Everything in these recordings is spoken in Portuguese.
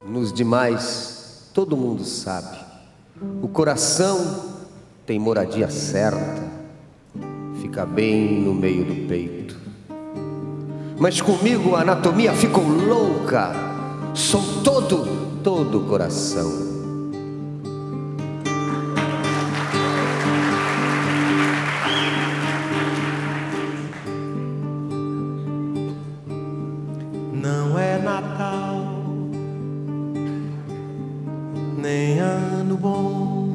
Nos demais, todo mundo sabe. O coração tem moradia certa, fica bem no meio do peito. Mas comigo a anatomia ficou louca. Sou todo coração. Não é Natal, nem ano bom,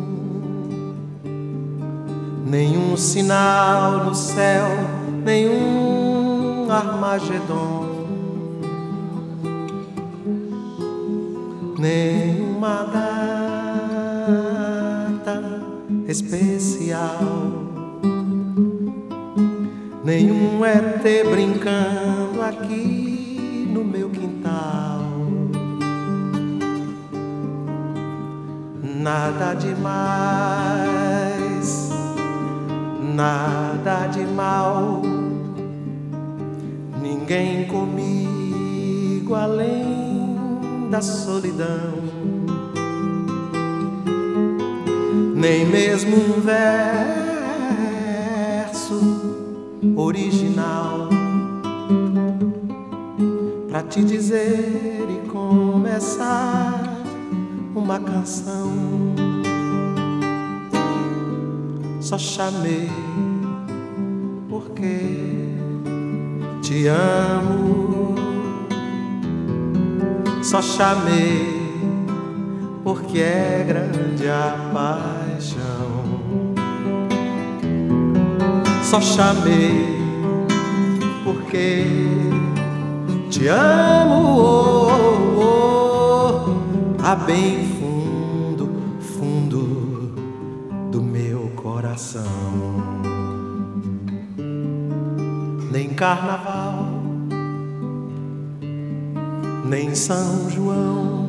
nenhum sinal no céu, nenhum Armagedon, nenhuma data especial, nenhum ET brincando aqui no meu quintal. Nada demais, nada de mal, ninguém comigo além da solidão, nem mesmo um verso original pra te dizer e começar uma canção. Só chamei porque te amo. Só chamei porque é grande a paixão. Só chamei porque te amo, oh, oh, a bem fundo, fundo do meu coração. Nem carnaval, nem São João,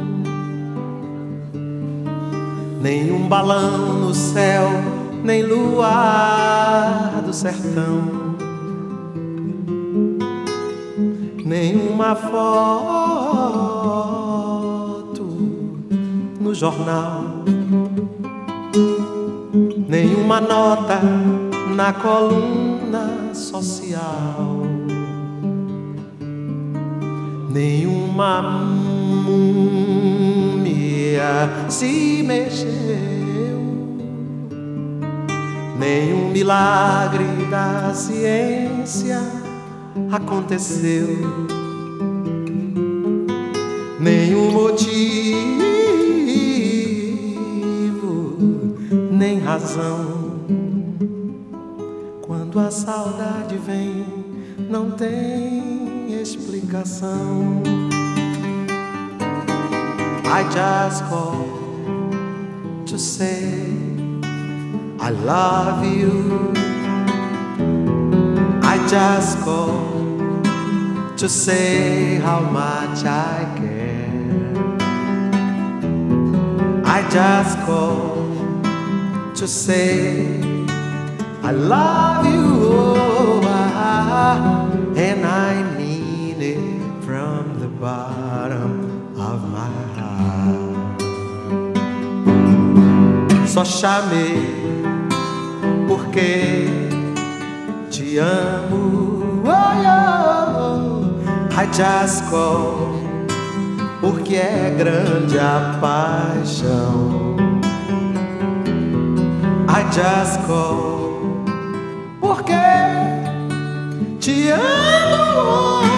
nem um balão no céu, nem luar do sertão, nenhuma foto no jornal, nenhuma nota na coluna social, nenhuma múmia se mexeu, nenhum milagre da ciência aconteceu, nenhum motivo, nem razão. Quando a saudade vem, não tem explicação. I just call to say I love you. I just call to say how much I care. I just call to say I love you, oh, and I mean it from the bottom of my heart. Só chamei porque te amo, oh, oh. I just call porque é grande a paixão. I just call porque te amo.